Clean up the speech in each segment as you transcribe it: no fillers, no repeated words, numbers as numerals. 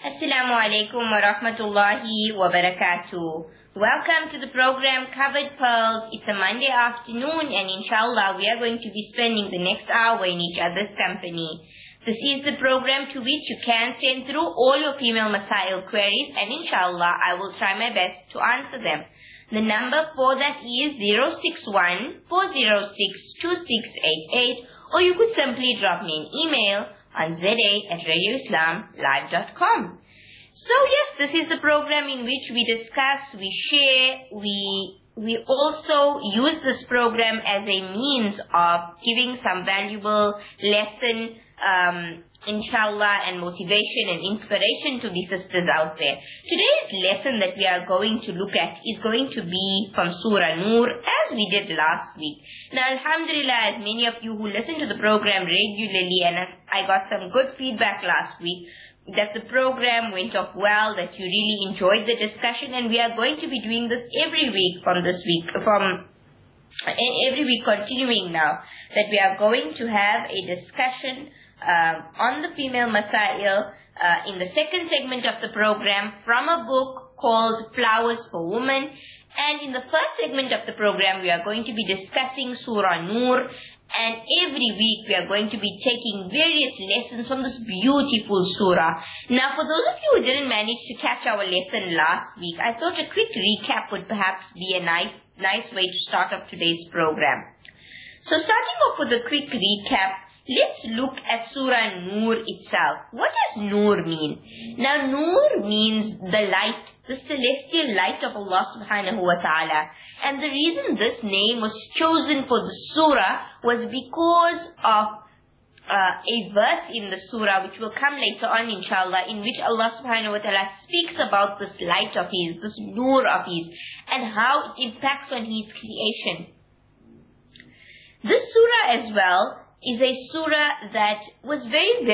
Assalamu alaikum wa rahmatullahi wa barakatuh. Welcome to the program Covered Pearls. It's a Monday afternoon and inshallah we are going to be spending the next hour in each other's company. This is the program to which you can send through all your female masail queries and inshallah I will try my best to answer them. The number for that is 061-406-2688 or you could simply drop me an email on za@radioislamlive.com. So yes, this is the program in which we discuss, we share, we also use this program as a means of giving some valuable lesson, inshallah, and motivation and inspiration to the sisters out there. Today's lesson that we are going to look at is going to be from Surah Nur, as we did last week. Now, alhamdulillah, as many of you who listen to the program regularly, and I got some good feedback last week, that the program went off well, that you really enjoyed the discussion, and we are going to be doing this every week every week continuing now, that we are going to have a discussion on the female masail in the second segment of the program from a book called Flowers for Women. And in the first segment of the program, we are going to be discussing Surah Nur. And every week, we are going to be taking various lessons from this beautiful surah. Now, for those of you who didn't manage to catch our lesson last week, I thought a quick recap would perhaps be a nice way to start off today's program. So starting off with a quick recap, let's look at Surah Nur itself. What does Nur mean? Now, Nur means the light, the celestial light of Allah subhanahu wa ta'ala. And the reason this name was chosen for the surah was because of a verse in the surah, which will come later on inshallah, in which Allah subhanahu wa ta'ala speaks about this light of His, this Nur of His, and how it impacts on His creation. This surah as well is a surah that was very,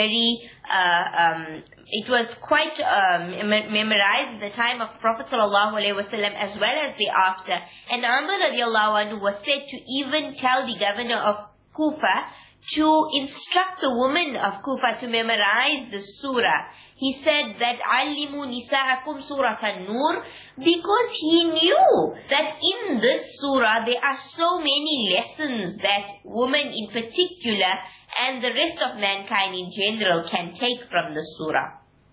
it was quite memorized at the time of Prophet sallallahu alaihi wasallam as well as the after. And Umar radiallahu anhu was said to even tell the governor of Kufa to instruct the women of Kufa to memorize the surah. He said that Alimu nisa'akum surah an-Nur, because he knew that in this surah there are so many lessons that women in particular and the rest of mankind in general can take from the surah.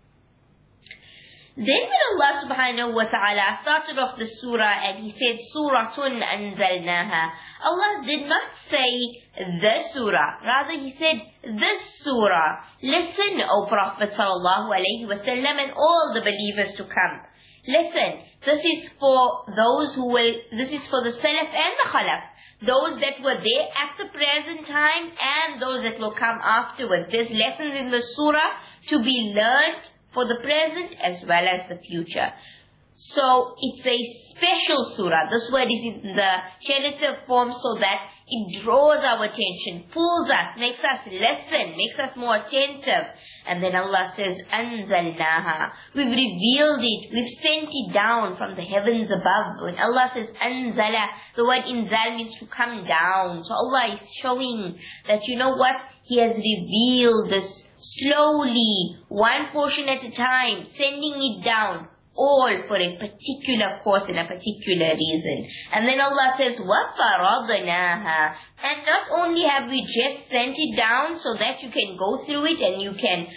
Then when Allah subhanahu wa ta'ala started off the surah and He said, Suratun anzalnaha, Allah did not say the surah, rather He said this surah. Listen, O Prophet sallallahu alayhi wa sallam, and all the believers to come. Listen, this is for this is for the Salaf and the Khalaf, those that were there at the present time and those that will come afterwards. There's lessons in the surah to be learned for the present as well as the future. So it's a special surah. This word is in the genitive form so that it draws our attention, pulls us, makes us listen, makes us more attentive. And then Allah says, Anzalnaha. We've revealed it. We've sent it down from the heavens above. When Allah says Anzala, the word Inzal means to come down. So Allah is showing that, you know what? He has revealed this slowly, one portion at a time, sending it down, all for a particular cause and a particular reason. And then Allah says, وَفَرَضْنَاهَا. And not only have we just sent it down so that you can go through it and you can,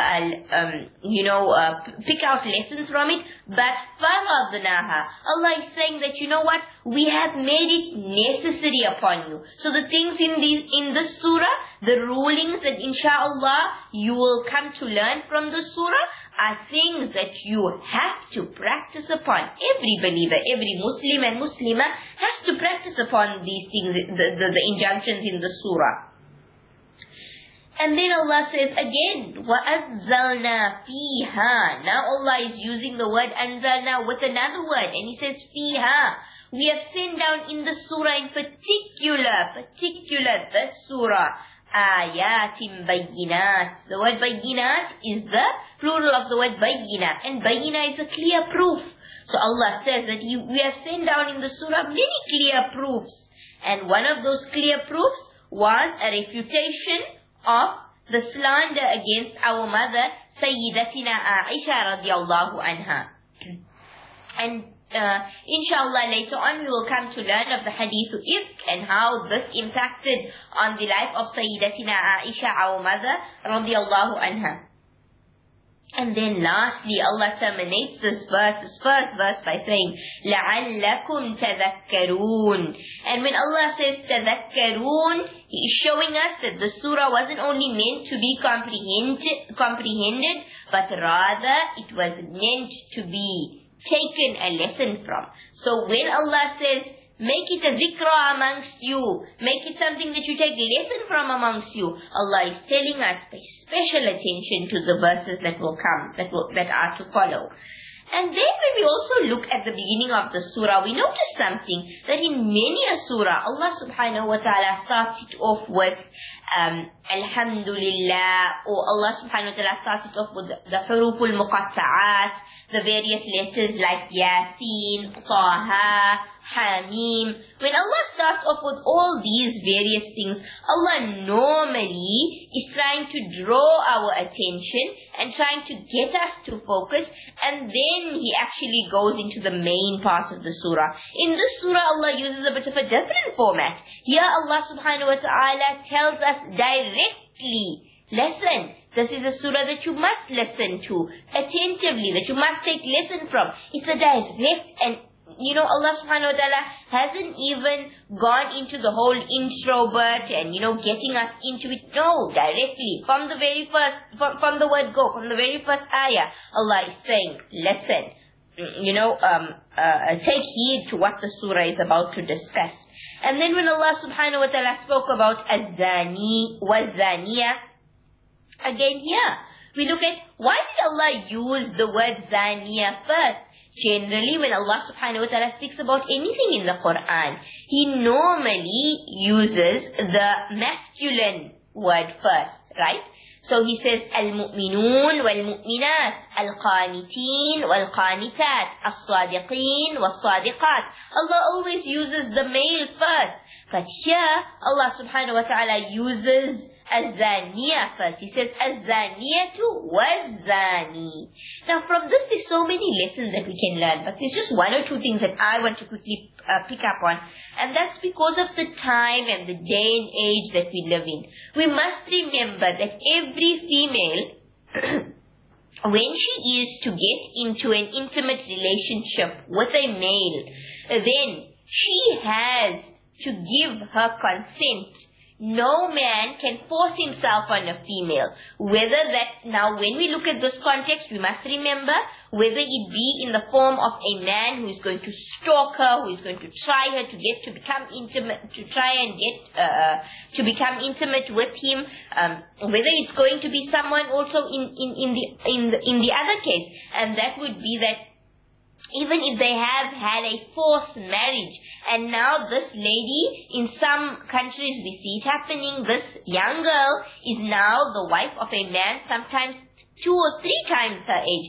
pick out lessons from it, but فَرَضْنَاهَا. Allah is saying that, you know what? We have made it necessary upon you. So the things in this surah, the rulings that inshallah you will come to learn from the surah are things that you have to practice upon. Every believer, every Muslim and Muslimah has to practice upon these things, the injunctions in the surah. And then Allah says again, وَأَنزَلْنَا فِيهَا. Now Allah is using the word anzalna with another word, and He says fiha. We have sent down in the surah in particular this surah, ayatim bayyinat. The word bayyinat is the plural of the word bayyina, and bayyina is a clear proof. So Allah says that we have sent down in the surah many clear proofs, and one of those clear proofs was a refutation of the slander against our mother Sayyidatina Aisha radiallahu anha. And inshallah later on we will come to learn of the hadith ifk and how this impacted on the life of Sayyidatina Aisha, our mother, radiallahu anha. And then lastly, Allah terminates this first verse by saying, لَعَلَّكُمْ تَذَكَّرُونَ. And when Allah says تَذَكَّرُونَ, He is showing us that the surah wasn't only meant to be comprehended, but rather it was meant to be taken a lesson from. So when Allah says, make it a dhikra amongst you, make it something that you take lesson from amongst you, Allah is telling us, pay special attention to the verses that will come, that are to follow. And then when we also look at the beginning of the surah, we notice something, that in many a surah, Allah subhanahu wa ta'ala starts it off with Alhamdulillah, or Allah subhanahu wa ta'ala starts it off with the huruful muqatta'at, the various letters like Yasin, Taha, Hamim. When Allah starts off with all these various things, Allah normally is trying to draw our attention and trying to get us to focus, and then He actually goes into the main part of the surah. In this surah, Allah uses a bit of a different format. Here Allah subhanahu wa ta'ala tells us directly, listen, this is a surah that you must listen to attentively, that you must take lesson from. It's a direct, and Allah subhanahu wa ta'ala hasn't even gone into the whole intro bit and, getting us into it. No, directly, from the very first, from the word go, from the very first ayah, Allah is saying, listen, take heed to what the surah is about to discuss. And then when Allah subhanahu wa ta'ala spoke about az-zani wa-zaniya, again here, we look at why did Allah use the word zaniya first? Generally, when Allah subhanahu wa ta'ala speaks about anything in the Quran, He normally uses the masculine word first, right? So He says, Al-mu'minun wal-mu'minat, Al-qanitin wal-qanitat, As-sadiqin wal-sadiqat. Allah always uses the male first. But here, Allah subhanahu wa ta'ala uses Az-zaniya first. He says, Az-zaniyatu waz-zani. Now from this, there's so many lessons that we can learn, but there's just one or two things that I want to quickly pick up on. And that's because of the time and the day and age that we live in. We must remember that every female, when she is to get into an intimate relationship with a male, then she has to give her consent. No man can force himself on a female. Now when we look at this context, we must remember, whether it be in the form of a man who is going to stalk her, who is going to try her to become intimate, to become intimate with him, whether it's going to be someone also in the other case, and that would be that even if they have had a forced marriage, and now this lady, in some countries we see it happening, this young girl is now the wife of a man, sometimes 2 or 3 times her age.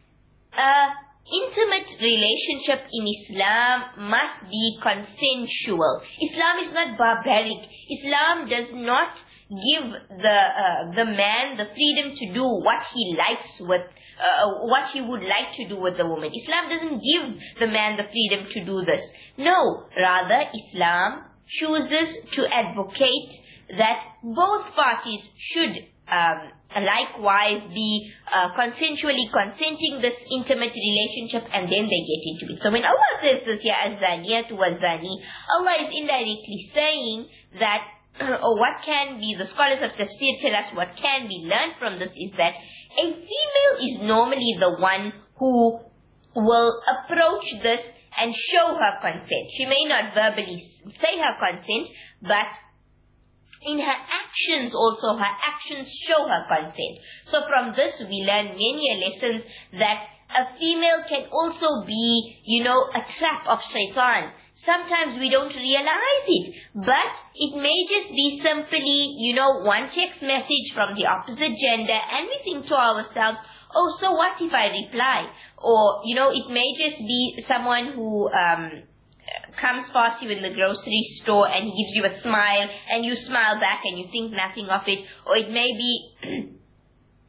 Intimate relationship in Islam must be consensual. Islam is not barbaric. Islam does not give the man the freedom to do what he likes with, what he would like to do with the woman. Islam doesn't give the man the freedom to do this. No, rather Islam chooses to advocate that both parties should likewise be consensually consenting this intimate relationship, and then they get into it. So when Allah says this here, az-zaniyatu waz-zani, Allah is indirectly saying that, or what can be, the scholars of tafsir tell us what can be learned from this is that a female is normally the one who will approach this and show her consent. She may not verbally say her consent, but in her actions also, her actions show her consent. So from this we learn many lessons, that a female can also be, a trap of shaitan. Sometimes we don't realize it, but it may just be simply, one text message from the opposite gender, and we think to ourselves, oh, so what if I reply? Or, it may just be someone who comes past you in the grocery store and he gives you a smile, and you smile back and you think nothing of it. Or it may be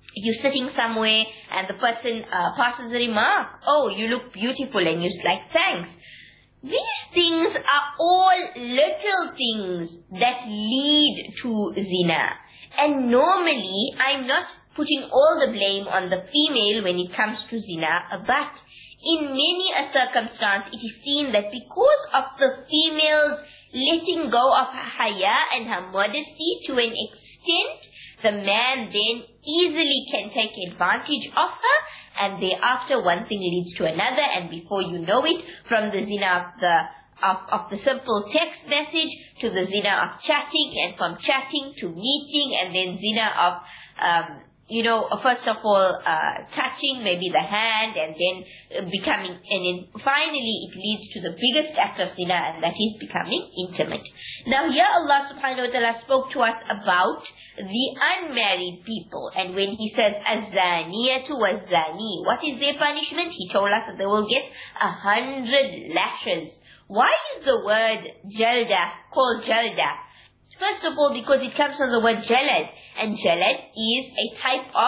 you're sitting somewhere and the person passes a remark, oh, you look beautiful, and you're like, thanks. These things are all little things that lead to zina. And normally, I'm not putting all the blame on the female when it comes to zina, but in many a circumstance, it is seen that because of the female's letting go of her haya and her modesty to an extent, the man then easily can take advantage of her, and thereafter one thing leads to another, and before you know it, from the zina of the simple text message to the zina of chatting, and from chatting to meeting, and then zina of first of all, touching maybe the hand, and then becoming, and then finally it leads to the biggest act of zina, and that is becoming intimate. Now here Allah subhanahu wa ta'ala spoke to us about the unmarried people, and when He says, az-zaniyatu waz-zani, what is their punishment? He told us that they will get 100 lashes. Why is the word jalda called jalda? First of all, because it comes from the word jalad, and jalad is a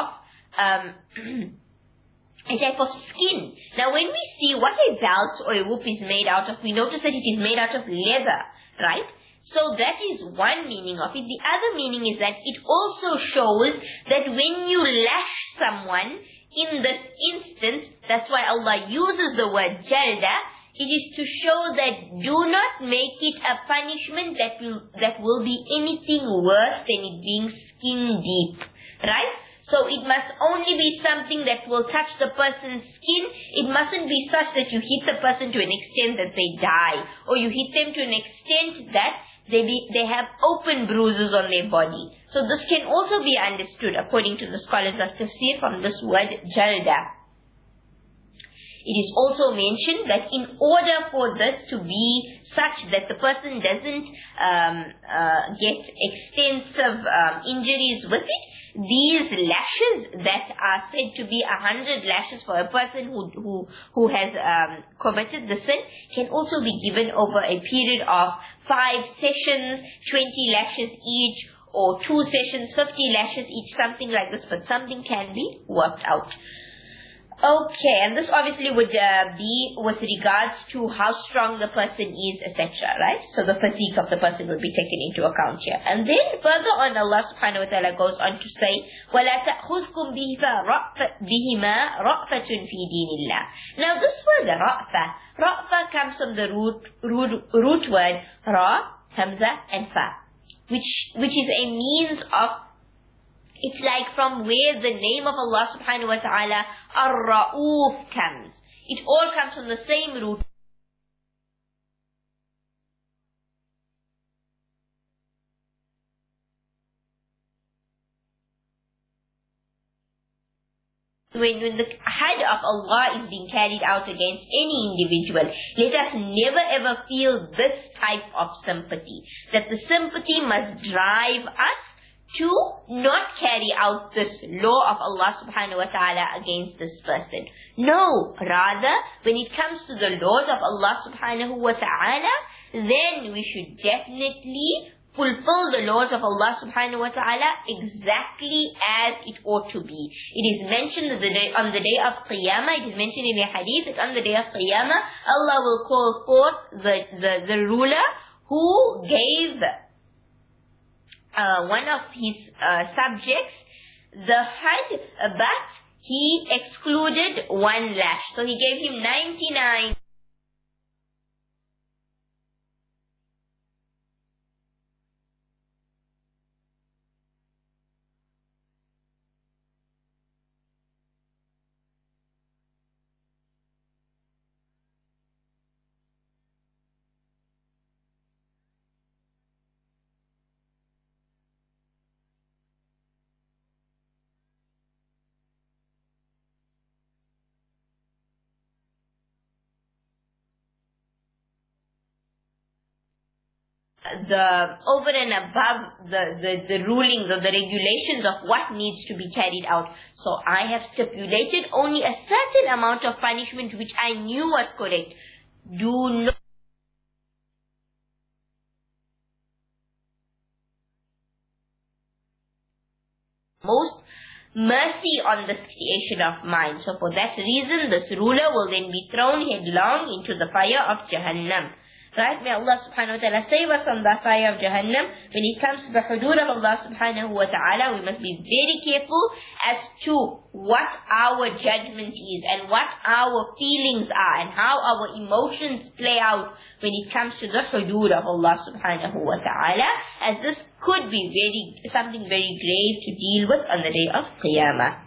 type of skin. Now, when we see what a belt or a whoop is made out of, we notice that it is made out of leather, right? So that is one meaning of it. The other meaning is that it also shows that when you lash someone, in this instance, that's why Allah uses the word jalda. It is to show that do not make it a punishment that will be anything worse than it being skin deep, right? So it must only be something that will touch the person's skin. It mustn't be such that you hit the person to an extent that they die, or you hit them to an extent that they have open bruises on their body. So this can also be understood according to the scholars of tafsir from this word jalda. It is also mentioned that in order for this to be such that the person doesn't get extensive injuries with it, these lashes that are said to be 100 lashes for a person who has committed the sin can also be given over a period of 5 sessions, 20 lashes each, or 2 sessions, 50 lashes each, something like this, but something can be worked out. Okay, and this obviously would be with regards to how strong the person is, etc., right? So the physique of the person would be taken into account here. And then further on, Allah subhanahu wa ta'ala goes on to say, وَلَا تَأْخُذْكُمْ بِهِمَا رَأْفَةٌ فِي دِينِ اللَّهِ. Now this word ra'fa comes from the root word ra, hamza, and fa, which is a means of, it's like from where the name of Allah subhanahu wa ta'ala, Ar-Ra'uf, comes. It all comes from the same root. When the had of Allah is being carried out against any individual, let us never ever feel this type of sympathy. That the sympathy must drive us to not carry out this law of Allah subhanahu wa ta'ala against this person. No, rather, when it comes to the laws of Allah subhanahu wa ta'ala, then we should definitely fulfill the laws of Allah subhanahu wa ta'ala exactly as it ought to be. It is mentioned on the day of Qiyamah, it is mentioned in a hadith that on the day of Qiyamah, Allah will call forth the ruler who gave one of his subjects the had, but he excluded 1 lash. So he gave him 99. Over and above the rulings or the regulations of what needs to be carried out. So I have stipulated only a certain amount of punishment which I knew was correct. Do not most mercy on this creation of mine. So for that reason, this ruler will then be thrown headlong into the fire of Jahannam. Right? May Allah subhanahu wa ta'ala save us from the fire of Jahannam. When it comes to the hudood of Allah subhanahu wa ta'ala, we must be very careful as to what our judgment is and what our feelings are and how our emotions play out when it comes to the hudood of Allah subhanahu wa ta'ala, as this could be something very grave to deal with on the day of Qiyamah.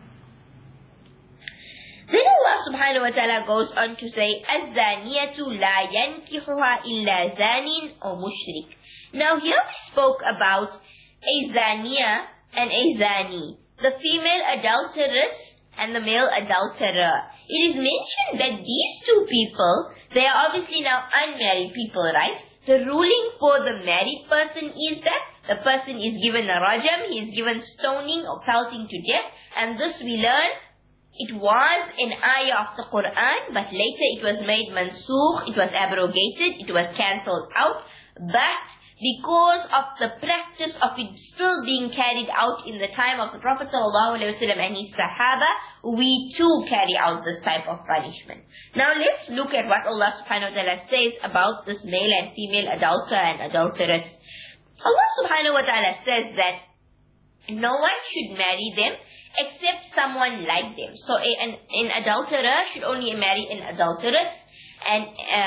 Then Allah subhanahu wa ta'ala goes on to say, الزَّانِيَةُ لَا يَنْكِحُهَا إِلَّا زَانٍ أَوْ مُشْرِكٍ. Now here we spoke about a zaniya and a zani, the female adulteress and the male adulterer. It is mentioned that these two people, they are obviously now unmarried people, right? The ruling for the married person is that the person is given a rajam, he is given stoning or pelting to death, and this we learn it was an ayah of the Quran, but later it was made mansukh, it was abrogated, it was cancelled out. But because of the practice of it still being carried out in the time of the Prophet ﷺ and his Sahaba, we too carry out this type of punishment. Now let's look at what Allah subhanahu wa ta'ala says about this male and female adulterer and adulteress. Allah subhanahu wa ta'ala says that no one should marry them except someone like them. So an adulterer should only marry an adulteress, and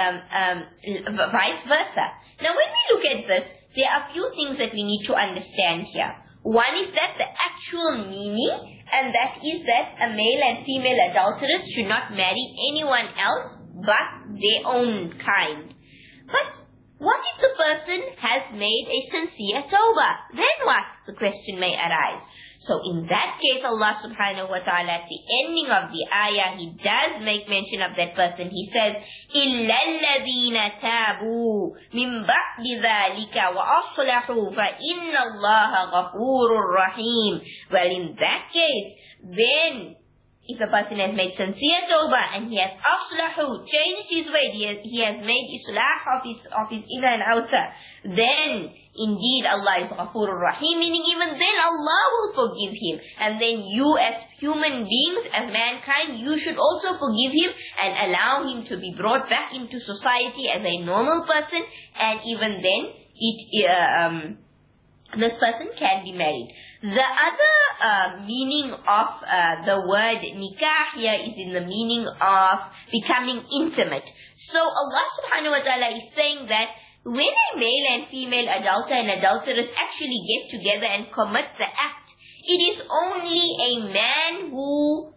vice versa. Now when we look at this, there are a few things that we need to understand here. One is that the actual meaning, and that is that a male and female adulteress should not marry anyone else but their own kind. But what if the person has made a sincere tawbah? Then what? The question may arise. So in that case, Allah subhanahu wa ta'ala at the ending of the ayah, He does make mention of that person. He says, إِلَّا الَّذِينَ تَابُوا مِن بَعْدِ ذَلِكَ وَأَصْلَحُوا فَإِنَّ اللَّهَ غَفُورٌ رَحِيمٌ. Well, in that case, then if a person has made sincere tawbah and he has aslahu, changed his way, he has made islah of his inner and outer, then indeed Allah is Ghafurur Rahim, meaning even then Allah will forgive him. And then you as human beings, as mankind, you should also forgive him and allow him to be brought back into society as a normal person, and even then this person can be married. The other meaning of the word nikah here is in the meaning of becoming intimate. So Allah subhanahu wa ta'ala is saying that when a male and female adulterer and adulteress actually get together and commit the act, it is only a man who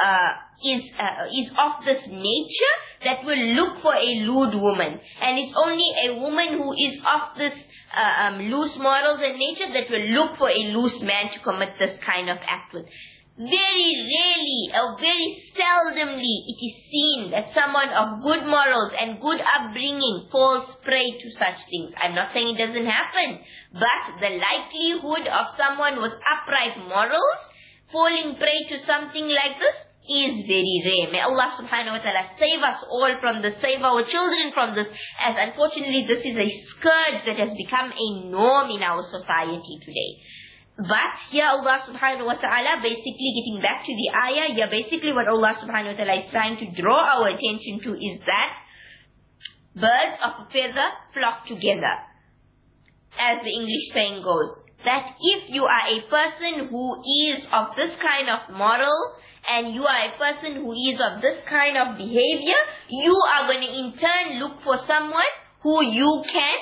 is of this nature that will look for a lewd woman, and it's only a woman who is of this loose morals and nature that will look for a loose man to commit this kind of act with. Very rarely or very seldomly it is seen that someone of good morals and good upbringing falls prey to such things. I'm not saying it doesn't happen, but the likelihood of someone with upright morals falling prey to something like this is very rare. May Allah subhanahu wa ta'ala save us all from this, save our children from this, as unfortunately this is a scourge that has become a norm in our society today. But here Allah subhanahu wa ta'ala, basically getting back to the ayah, here basically what Allah subhanahu wa ta'ala is trying to draw our attention to is that birds of a feather flock together, as the English saying goes. That if you are a person who is of this kind of moral, and you are a person who is of this kind of behavior, you are going to in turn look for someone who you can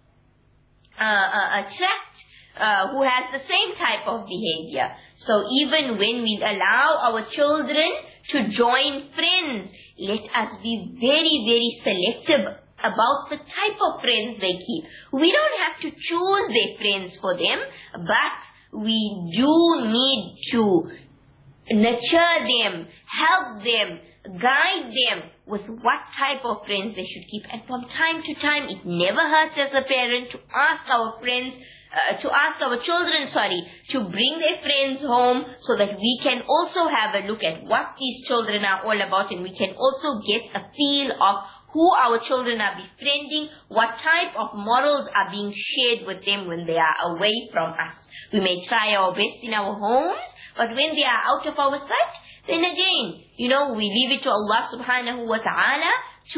attract, who has the same type of behavior. So even when we allow our children to join friends, let us be very, very selective about the type of friends they keep. We don't have to choose their friends for them, but we do need to nurture them, help them, guide them with what type of friends they should keep. And from time to time, it never hurts as a parent to ask our friends, our children, to bring their friends home so that we can also have a look at what these children are all about, and we can also get a feel of who our children are befriending, what type of morals are being shared with them when they are away from us. We may try our best in our homes, But when they are out of our sight, then again, we leave it to Allah subhanahu wa ta'ala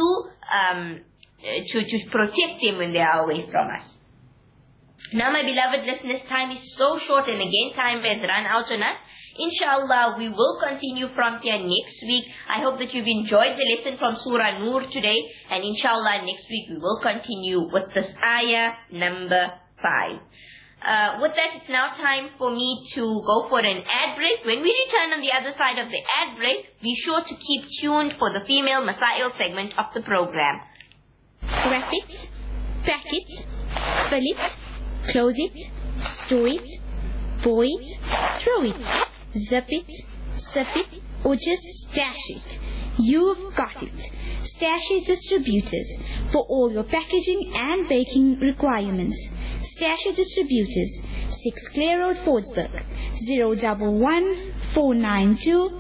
to protect them when they are away from us. Now, my beloved listeners, time is so short, and again, time has run out on us. Inshallah, we will continue from here next week. I hope that you've enjoyed the lesson from Surah Nur today, and inshallah, next week we will continue with this ayah number 5. With that, it's now time for me to go for an ad break. When we return on the other side of the ad break, be sure to keep tuned for the female Masail segment of the program. Wrap it, pack it, fill it, close it, store it, pour it, throw it, zip it, sip it, or just stash it. You've got it. Stash Distributors for all your packaging and baking requirements. Stash Distributors, 6 Clare Road, Fordsburg, 011 492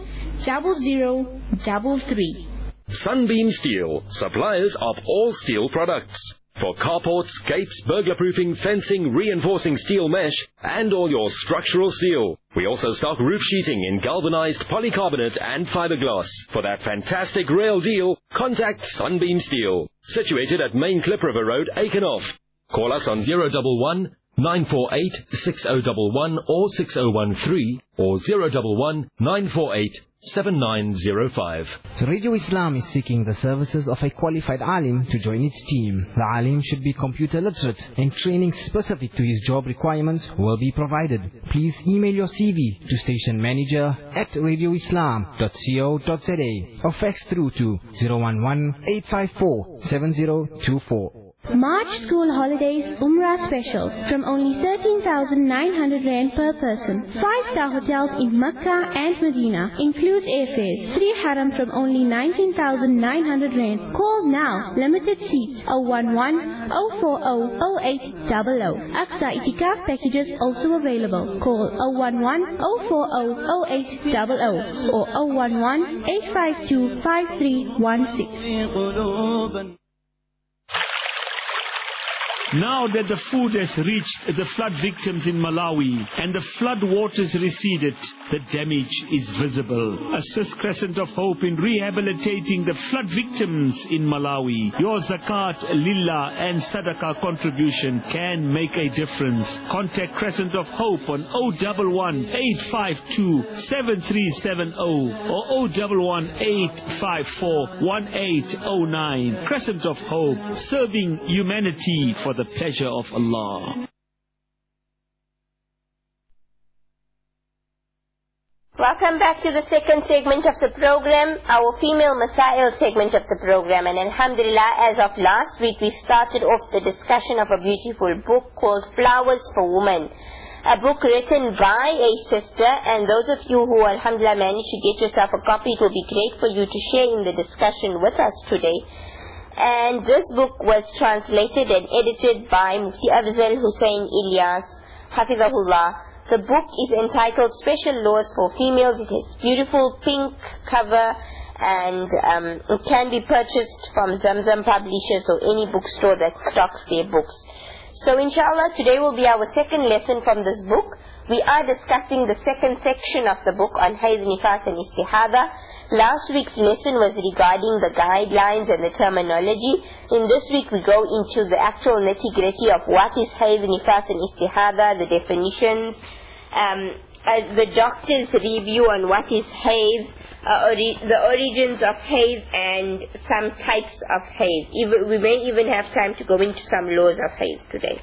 0033. Sunbeam Steel, suppliers of all steel products. For carports, gates, burglar-proofing, fencing, reinforcing steel mesh, and all your structural steel. We also stock roof sheeting in galvanized polycarbonate and fiberglass. For that fantastic rail deal, contact Sunbeam Steel. Situated at Main Klip River Road, Aikenhof. Call us on 011 948 6011 or 6013 or 011 948 7905. Radio Islam is seeking the services of a qualified alim to join its team. The alim should be computer literate, and training specific to his job requirements will be provided. Please email your CV to stationmanager@radioislam.co.za or fax through to 011 854 7024. March School Holidays Umrah Special from only 13,900 Rand per person. 5-star hotels in Mecca and Medina. Includes airfares. 3 haram from only 19,900 Rand. Call now. Limited seats. 011 040 0800. Aqsa Itikaf packages also available. Call 011 040 0800 or 011 852 5316. Now that the food has reached the flood victims in Malawi and the flood waters receded, the damage is visible. Assist Crescent of Hope in rehabilitating the flood victims in Malawi. Your zakat, lillah and sadaqah contribution can make a difference. Contact Crescent of Hope on 011 852 7370 or 011 854 1809. Crescent of Hope, serving humanity for the pleasure of Allah. Welcome back to the second segment of the program, our female Masail segment of the program. And alhamdulillah, as of last week, we started off the discussion of a beautiful book called Flowers for Women. A book written by a sister, and those of you who alhamdulillah managed to get yourself a copy, it will be great for you to share in the discussion with us today. And this book was translated and edited by Mufti Afzal Hussein Ilyas, Hafizahullah. The book is entitled Special Laws for Females. It has beautiful pink cover, and it can be purchased from Zamzam Publishers or any bookstore that stocks their books. So inshallah, today will be our second lesson from this book. We are discussing the second section of the book on Hayd, Nifas and Istihada. Last week's lesson was regarding the guidelines and the terminology. In this week we go into the actual nitty-gritty of what is Hayd, Nifas and Istihada, the definitions, the doctor's review on what is Hayd, the origins of Hayd and some types of Hayd. We may even have time to go into some laws of Hayd today.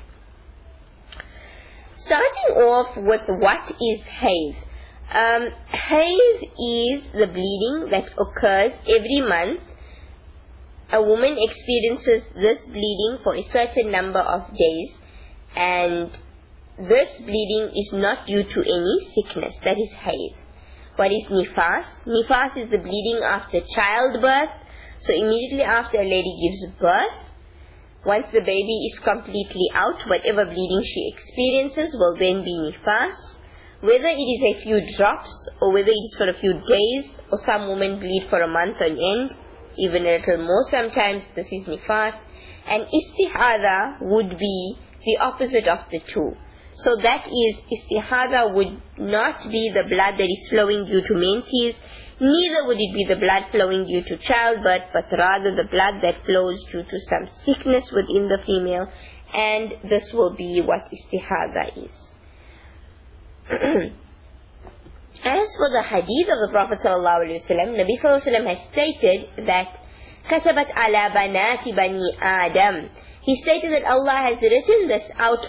Starting off with what is Hayd. Hayd is the bleeding that occurs every month. A woman experiences this bleeding for a certain number of days, and this bleeding is not due to any sickness. That is Hayd. What is Nifas? Nifas is the bleeding after childbirth. So immediately after a lady gives birth, once the baby is completely out, whatever bleeding she experiences will then be Nifas. Whether it is a few drops or whether it is for a few days, or some women bleed for a month on end, even a little more sometimes, this is Nifas. And Istihada would be the opposite of the two. So that is, istihada would not be the blood that is flowing due to menses, neither would it be the blood flowing due to childbirth, but rather the blood that flows due to some sickness within the female, and this will be what istihada is. As for the hadith of the Prophet ﷺ, Nabi ﷺ has stated that كَتَبَتْ عَلَى بَنَاتِ بَنِي آدَمَ. He stated that Allah has written this out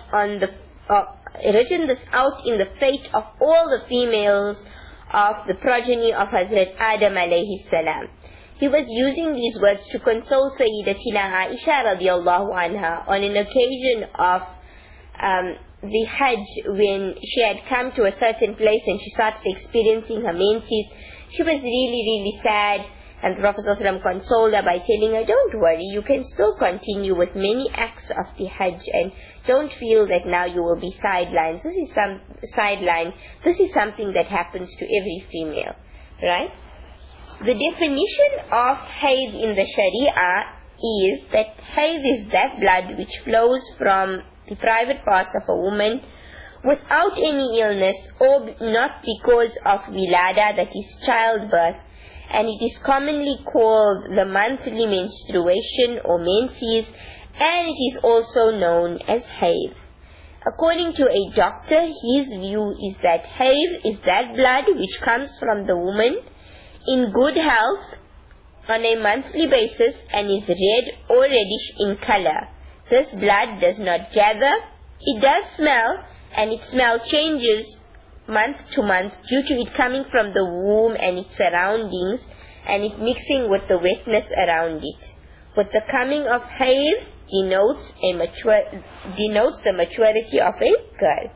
in the fate of all the females of the progeny of Hazrat Adam alayhi salam. He was using these words to console Sayyidatina Aisha radiallahu anha on an occasion of the Hajj, when she had come to a certain place and she started experiencing her menses. She was really sad, and the Prophet ﷺ consoled her by telling her, don't worry, you can still continue with many acts of the Hajj, and don't feel that now you will be sidelined. This is something that happens to every female, right? The definition of hayd in the Sharia is that hayd is that blood which flows from the private parts of a woman without any illness or not because of wilada, that is childbirth, and it is commonly called the monthly menstruation or menses, and it is also known as hayd. According to a doctor, his view is that hayd is that blood which comes from the woman in good health on a monthly basis and is red or reddish in color. This blood does not gather, it does smell, and its smell changes month to month due to it coming from the womb and its surroundings and it mixing with the wetness around it. With the coming of hayd denotes the maturity of a girl.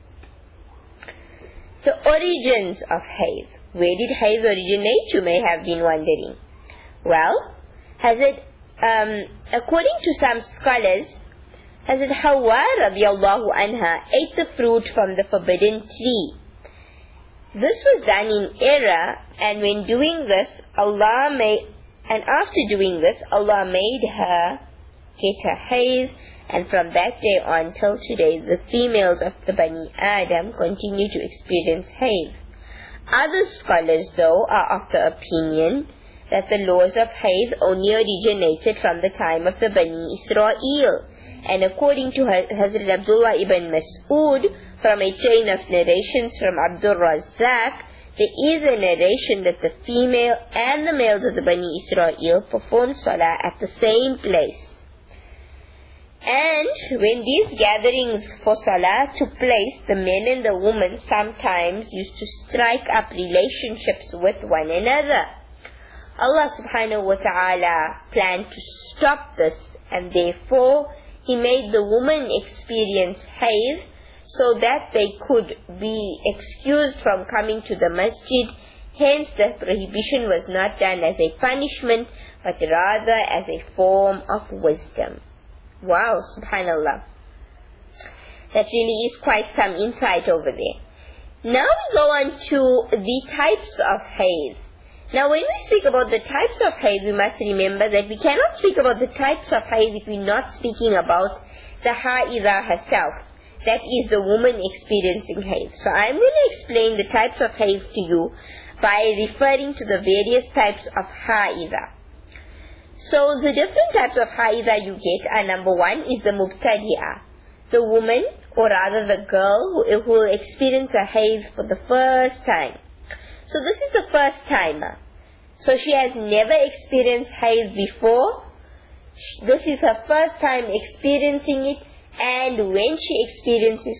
The origins of hayd. Where did hayd originate, you may have been wondering. Well, according to some scholars, Hazrat Hawa radiallahu anha ate the fruit from the forbidden tree. This was done in error, and when doing this, Allah made her get her hayd, and from that day on till today, the females of the Bani Adam continue to experience hayd. Other scholars, though, are of the opinion that the laws of hayd only originated from the time of the Bani Israel. And according to Hazrat Abdullah ibn Mas'ud, from a chain of narrations from Abdul Razzaq, there is a narration that the female and the males of the Bani Israel performed salah at the same place. And when these gatherings for salah took place, the men and the women sometimes used to strike up relationships with one another. Allah subhanahu wa ta'ala planned to stop this, and therefore He made the women experience hayd so that they could be excused from coming to the masjid. Hence the prohibition was not done as a punishment, but rather as a form of wisdom. Wow, subhanallah. That really is quite some insight over there. Now we go on to the types of hayd. Now when we speak about the types of hayd, we must remember that we cannot speak about the types of hayd if we're not speaking about the ha'idah herself. That is the woman experiencing hayd. So I'm going to explain the types of hayd to you by referring to the various types of ha'idah. So the different types of ha'idah you get are, number one is the mubtadi'ah, the woman, or rather the girl who will experience a hayd for the first time. So this is the first timer. So she has never experienced hayd before. This is her first time experiencing it, and when she experiences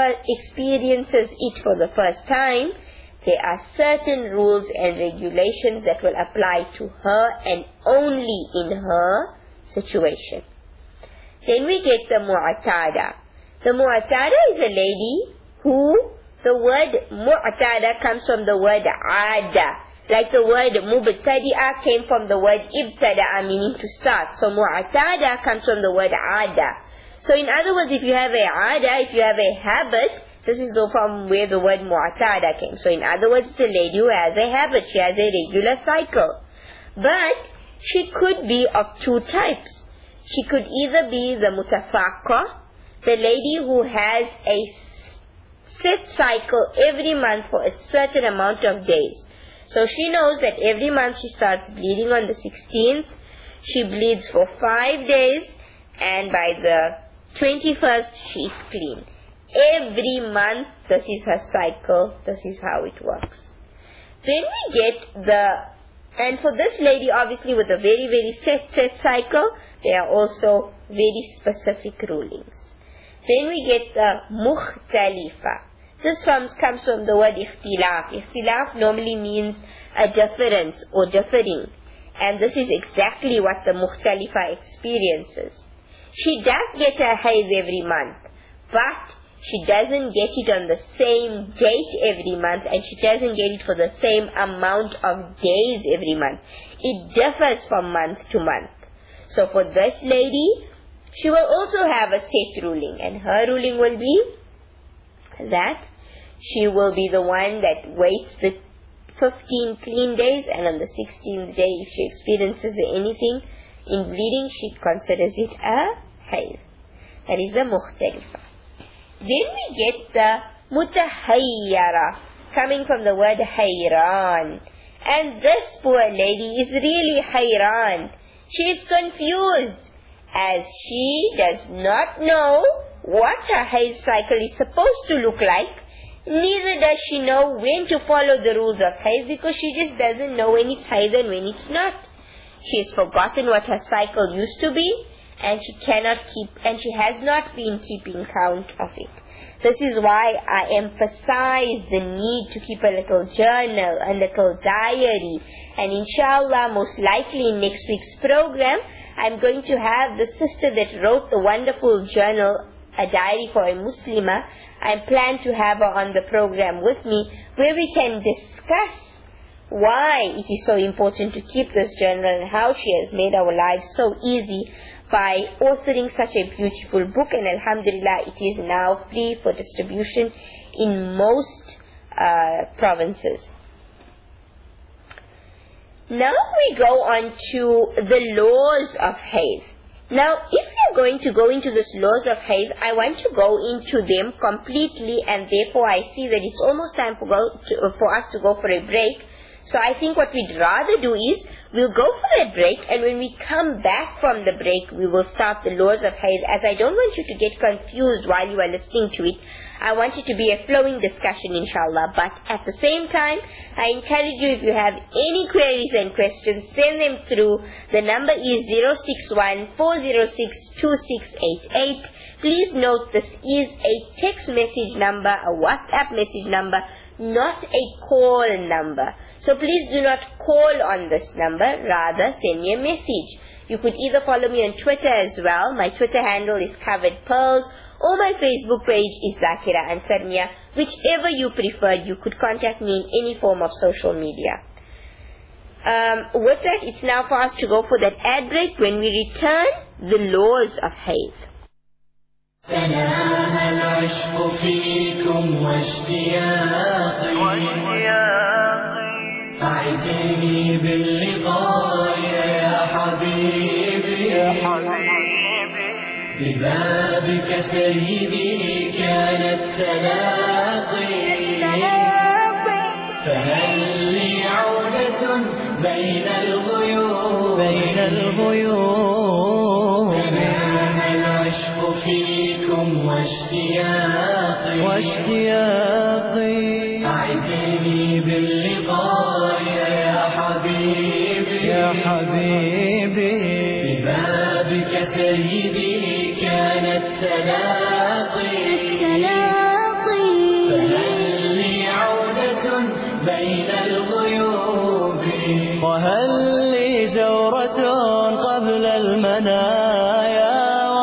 it for the first time, there are certain rules and regulations that will apply to her and only in her situation. Then we get the mu'tada. The mu'tada is a lady who, the word mu'tada comes from the word ada. Like the word mubtadi'ah came from the word ibtada'a, meaning to start. So mu'tada comes from the word ada. So in other words, if you have a ada, if you have a habit, this is from where the word mu'tada came. So in other words, it's a lady who has a habit. She has a regular cycle. But she could be of two types. She could either be the mutafaqqa, the lady who has a set cycle every month for a certain amount of days. So she knows that every month she starts bleeding on the 16th. She bleeds for 5 days, and by the 21st she is clean. Every month, this is her cycle. This is how it works. Then we get and for this lady, obviously with a very, very set cycle, there are also very specific rulings. Then we get the mukhtalifa. This comes from the word ikhtilaf. Ikhtilaf normally means a difference or differing. And this is exactly what the mukhtalifa experiences. She does get her hayd every month, but she doesn't get it on the same date every month, and she doesn't get it for the same amount of days every month. It differs from month to month. So for this lady, she will also have a set ruling, and her ruling will be that she will be the one that waits the 15 clean days, and on the 16th day, if she experiences anything in bleeding, she considers it a hayd. That is the mukhtalifa. Then we get the mutahayyara, coming from the word hayran. And this poor lady is really hayran. She is confused, as she does not know what her hayd cycle is supposed to look like. Neither does she know when to follow the rules of hayd, because she just doesn't know when it's hayd and when it's not. She has forgotten what her cycle used to be, and she has not been keeping count of it. This is why I emphasize the need to keep a little journal, a little diary, and inshallah, most likely in next week's program, I'm going to have the sister that wrote the wonderful journal, a diary for a Muslimah. I plan to have her on the program with me, where we can discuss why it is so important to keep this journal and how she has made our lives so easy by authoring such a beautiful book. And alhamdulillah, it is now free for distribution in most provinces. Now we go on to the laws of hayd. Now, if we are going to go into this laws of hayd, I want to go into them completely, and therefore I see that it's almost time for us to go for a break. So I think what we'd rather do is, we'll go for that break, and when we come back from the break, we will start the laws of hayd, as I don't want you to get confused while you are listening to it. I want it to be a flowing discussion, inshallah. But at the same time, I encourage you, if you have any queries and questions, send them through. The number is 061-406-2688. Please note, this is a text message number, a WhatsApp message number, not a call number. So please do not call on this number, rather send me a message. You could either follow me on Twitter as well. My Twitter handle is Covered Pearls, or my Facebook page is Zakira Ansar Mia. Whichever you prefer, you could contact me in any form of social media. With that, it's now for us to go for that ad break. When we return, the laws of hayd. تناهى العشق فيكم واشتياقي أعدني باللقاء يا حبيبي ببابك سيدي كان التلاقي فهل لي عودة بين الغيوم تناهى العشق فيكم واشتياقي أعدني باللقاء يا حبيبي ببابك سيدي كان التلاقي فهل لي عودة بين الغيوب وهل لي زورة قبل المنايا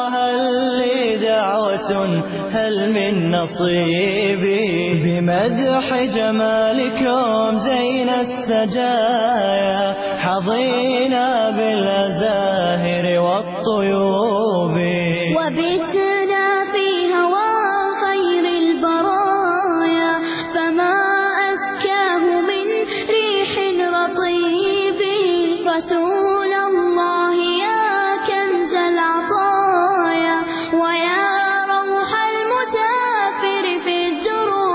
هل من نصيبي بمدح جمالكم زين السجايا حظينا بالأزاهر والطيوب وبتنا في هوى خير البرايا فما أزكاه من ريح رطيب رسول الله يا كنز العطايا ويا روح المسافر في الدروب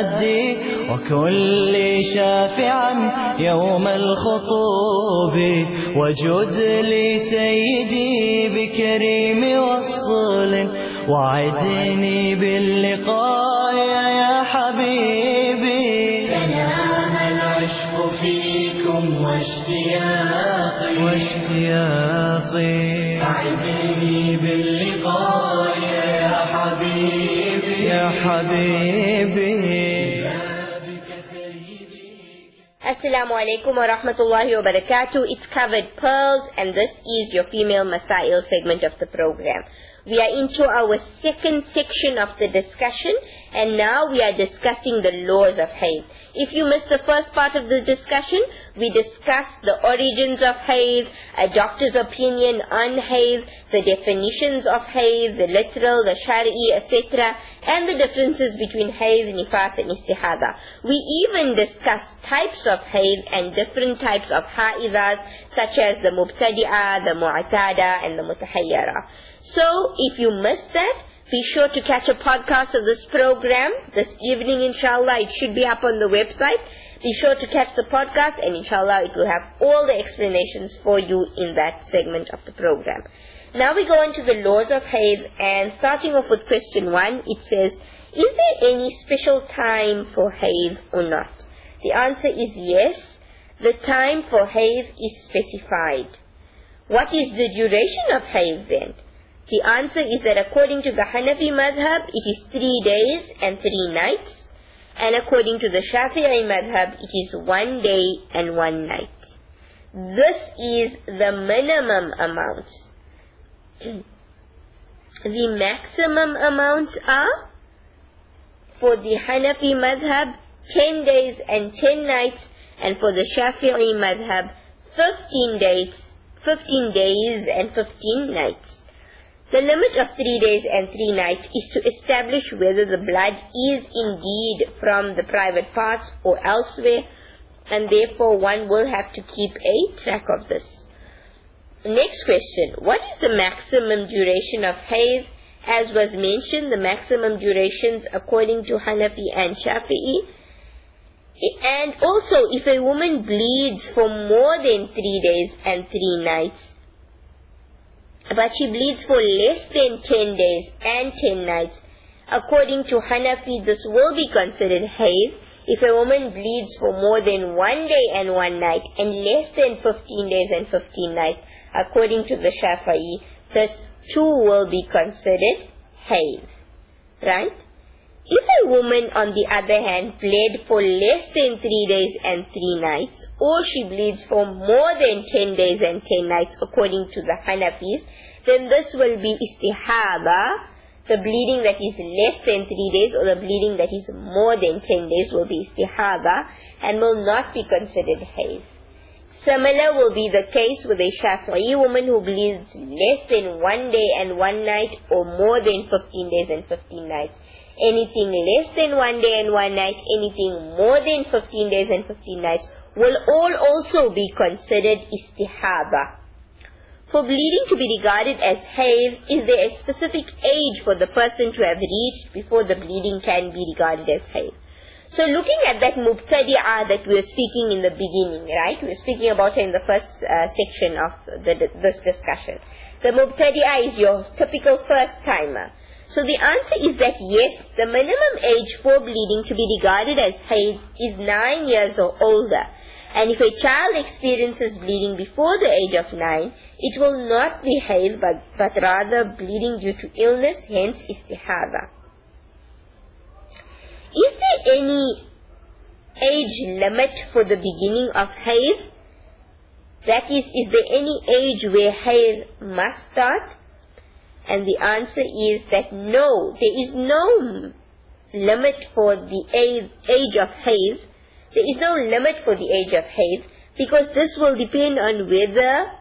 خدي وكل شافعا يوم الخطوب وجد لي سيدي بكريم وصل وعدني باللقاء يا حبيبي تنام العشق فيكم واشتياقي أعدني باللقاء يا حبيبي يا حبيبي. Assalamu alaikum wa rahmatullahi wa barakatuh. It's covered pearls, and this is your female Masail segment of the program. We are into our second section of the discussion, and now we are discussing the laws of hayd. If you missed the first part of the discussion, we discussed the origins of hayd, a doctor's opinion on hayd, the definitions of hayd, the literal, the shari'i, etc., and the differences between hayd, nifas, and istihada. We even discussed types of hayd and different types of ha'idas, such as the mubtadi'ah, the mu'atada, and the mutahayyara. So, if you missed that, be sure to catch a podcast of this program this evening, inshallah. It should be up on the website. Be sure to catch the podcast, and inshallah it will have all the explanations for you in that segment of the program. Now we go into the laws of hayd, and starting off with question 1, it says, is there any special time for hayd or not? The answer is yes. The time for hayd is specified. What is the duration of hayd then? The answer is that according to the Hanafi madhab, it is 3 days and 3 nights. And according to the Shafi'i madhab, it is 1 day and 1 night. This is the minimum amount. The maximum amounts are, for the Hanafi madhab, 10 days and 10 nights, and for the Shafi'i madhab, 15 days and 15 nights. The limit of 3 days and 3 nights is to establish whether the blood is indeed from the private parts or elsewhere, and therefore one will have to keep a track of this. Next question, what is the maximum duration of hayd? As was mentioned, the maximum durations according to Hanafi and Shafi'i. And also, if a woman bleeds for more than 3 days and 3 nights, but she bleeds for less than 10 days and 10 nights, according to Hanafi, this will be considered hayd. If a woman bleeds for more than 1 day and 1 night and less than 15 days and 15 nights, according to the Shafi'i, this too will be considered hayd. Right? If a woman, on the other hand, bled for less than 3 days and 3 nights, or she bleeds for more than 10 days and 10 nights, according to the Hanafis, then this will be istihada. The bleeding that is less than 3 days or the bleeding that is more than 10 days will be istihada and will not be considered hayd. Similar will be the case with a Shafi'i woman who bleeds less than 1 day and 1 night or more than 15 days and 15 nights. Anything less than 1 day and 1 night, anything more than 15 days and 15 nights will all also be considered istihada. For bleeding to be regarded as hayd, is there a specific age for the person to have reached before the bleeding can be regarded as hayd? So looking at that mubtadi'ah that we were speaking in the beginning, right? We were speaking about it in the first section of this discussion. The mubtadi'ah is your typical first timer. So the answer is that yes, the minimum age for bleeding to be regarded as hayd is 9 years or older. And if a child experiences bleeding before the age of 9, it will not be hayd but rather bleeding due to illness, hence istihada. Is there any age limit for the beginning of hayd? That is there any age where hayd must start? And the answer is that no, there is no limit for the age of hayd. There is no limit for the age of hayd because this will depend on where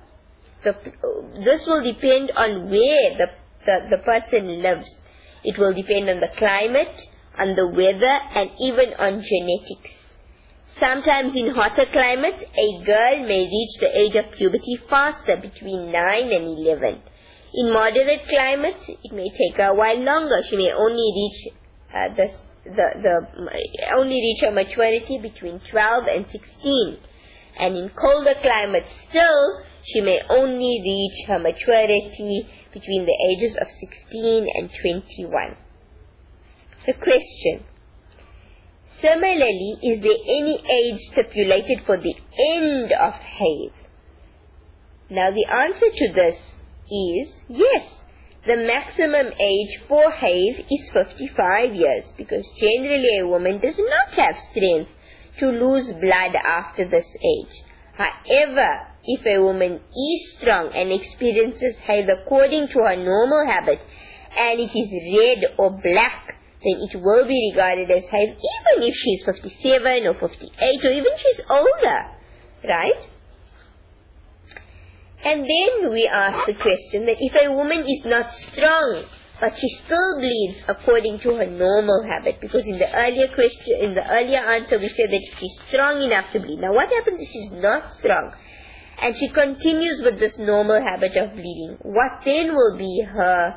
the person lives. It will depend on the climate, on the weather, and even on genetics. Sometimes in hotter climates, a girl may reach the age of puberty faster, between 9 and 11. In moderate climates, it may take her a while longer. She may only reach this only reach her maturity between 12 and 16. And in colder climates still, she may only reach her maturity between the ages of 16 and 21. The question: similarly, is there any age stipulated for the end of hayd? Now the answer to this is yes. The maximum age for hayd is 55 years, because generally a woman does not have strength to lose blood after this age. However, if a woman is strong and experiences hayd according to her normal habit, and it is red or black, then it will be regarded as hayd even if she is 57 or 58 or even she's older, right? And then we ask the question that if a woman is not strong, but she still bleeds according to her normal habit, because in the earlier answer we said that she's strong enough to bleed. Now what happens if she's not strong and she continues with this normal habit of bleeding? What then will be her,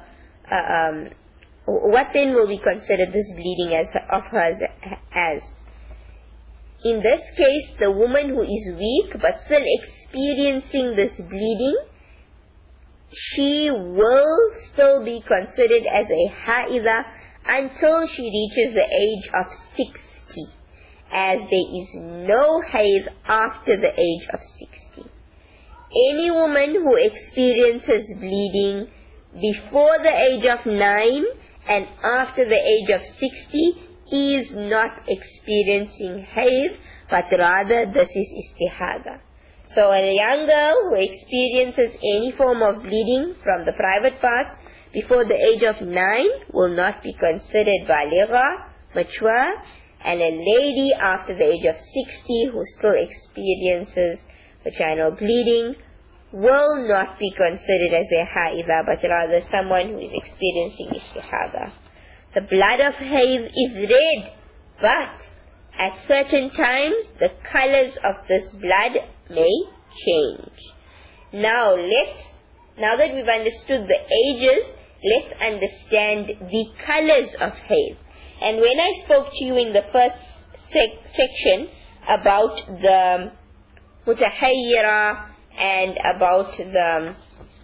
what then will we consider this bleeding of hers as? In this case, the woman who is weak but still experiencing this bleeding, she will still be considered as a haida until she reaches the age of 60, as there is no hayd after the age of 60. Any woman who experiences bleeding before the age of 9 and after the age of 60 is not experiencing hayd, but rather this is istihada. So a young girl who experiences any form of bleeding from the private parts before the age of 9 will not be considered baligha, mature, and a lady after the age of 60 who still experiences vaginal bleeding will not be considered as a haida, but rather someone who is experiencing istihada. The blood of hayd is red, but at certain times the colors of this blood may change. Now that we've understood the ages, let's understand the colors of hayd. And when I spoke to you in the first section about the mutahayyira and about the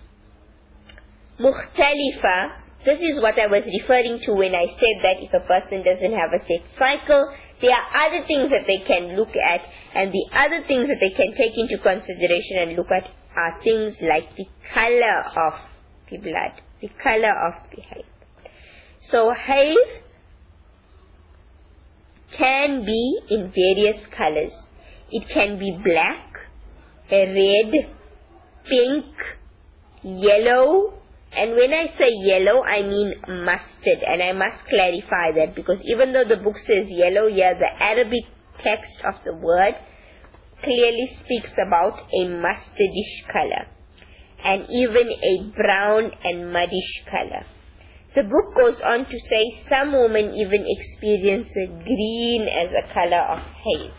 mukhtalifa, this is what I was referring to when I said that if a person doesn't have a set cycle, there are other things that they can look at, and the other things that they can take into consideration and look at are things like the color of the blood, the color of the hayd. So hayd can be in various colors. It can be black, red, pink, yellow, and when I say yellow, I mean mustard, and I must clarify that, because even though the book says yellow here, the Arabic text of the word clearly speaks about a mustardish color, and even a brown and muddish color. The book goes on to say some women even experience a green as a color of hayd.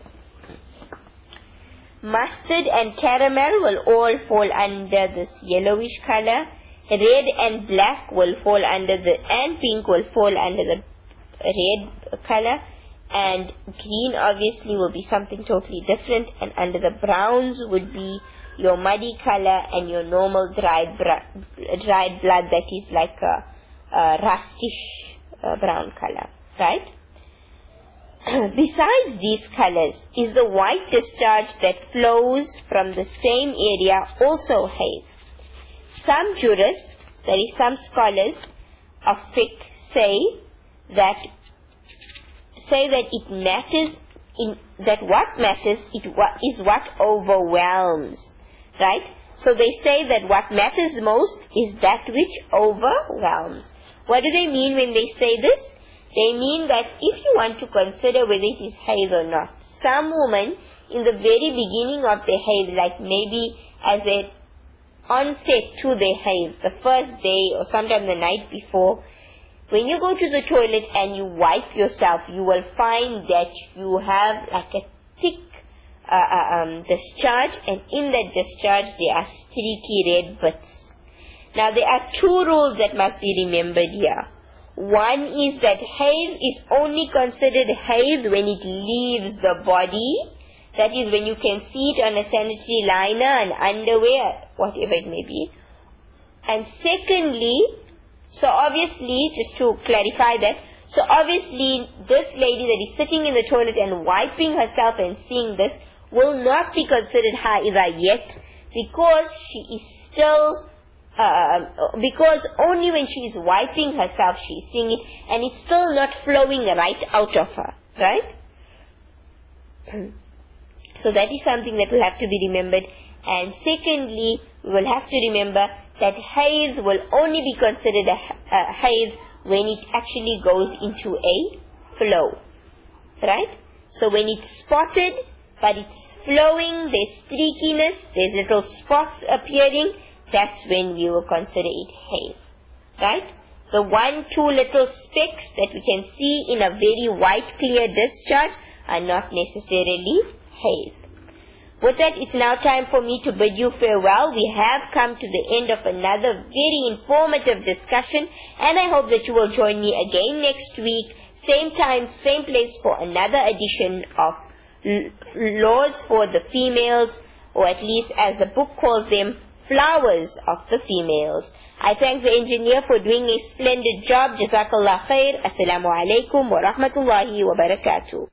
Mustard and caramel will all fall under this yellowish color. Red and black will fall under and pink will fall under the red color, and green obviously will be something totally different, and under the browns would be your muddy color and your normal dried blood that is like a rustish brown color, right? Besides these colors is the white discharge that flows from the same area also hayd. Some jurists, that is some scholars of fiqh, say that it matters what matters is what overwhelms, right? So they say that what matters most is that which overwhelms. What do they mean when they say this? They mean that if you want to consider whether it is hayd or not, some woman in the very beginning of the hayd, like maybe as a onset to the hayd, the first day or sometime the night before, when you go to the toilet and you wipe yourself, you will find that you have like a thick discharge, and in that discharge there are streaky red bits. Now there are two rules that must be remembered here. One is that haid is only considered haid when it leaves the body. That is when you can see it on a sanitary liner, an underwear, whatever it may be. And secondly, so obviously, just to clarify that, so obviously this lady that is sitting in the toilet and wiping herself and seeing this will not be considered haida yet, because she is still, because only when she is wiping herself she is seeing it, and it's still not flowing right out of her, right? So that is something that will have to be remembered. And secondly, we will have to remember that haid will only be considered a haid when it actually goes into a flow, right? So when it's spotted, but it's flowing, there's streakiness, there's little spots appearing, that's when we will consider it haid, right? The 1-2 little specks that we can see in a very white clear discharge are not necessarily haid. With that, it's now time for me to bid you farewell. We have come to the end of another very informative discussion, and I hope that you will join me again next week, same time, same place, for another edition of Laws for the Females, or at least as the book calls them, Flowers of the Females. I thank the engineer for doing a splendid job. Jazakallah khair. Assalamu alaikum wa rahmatullahi wa barakatuh.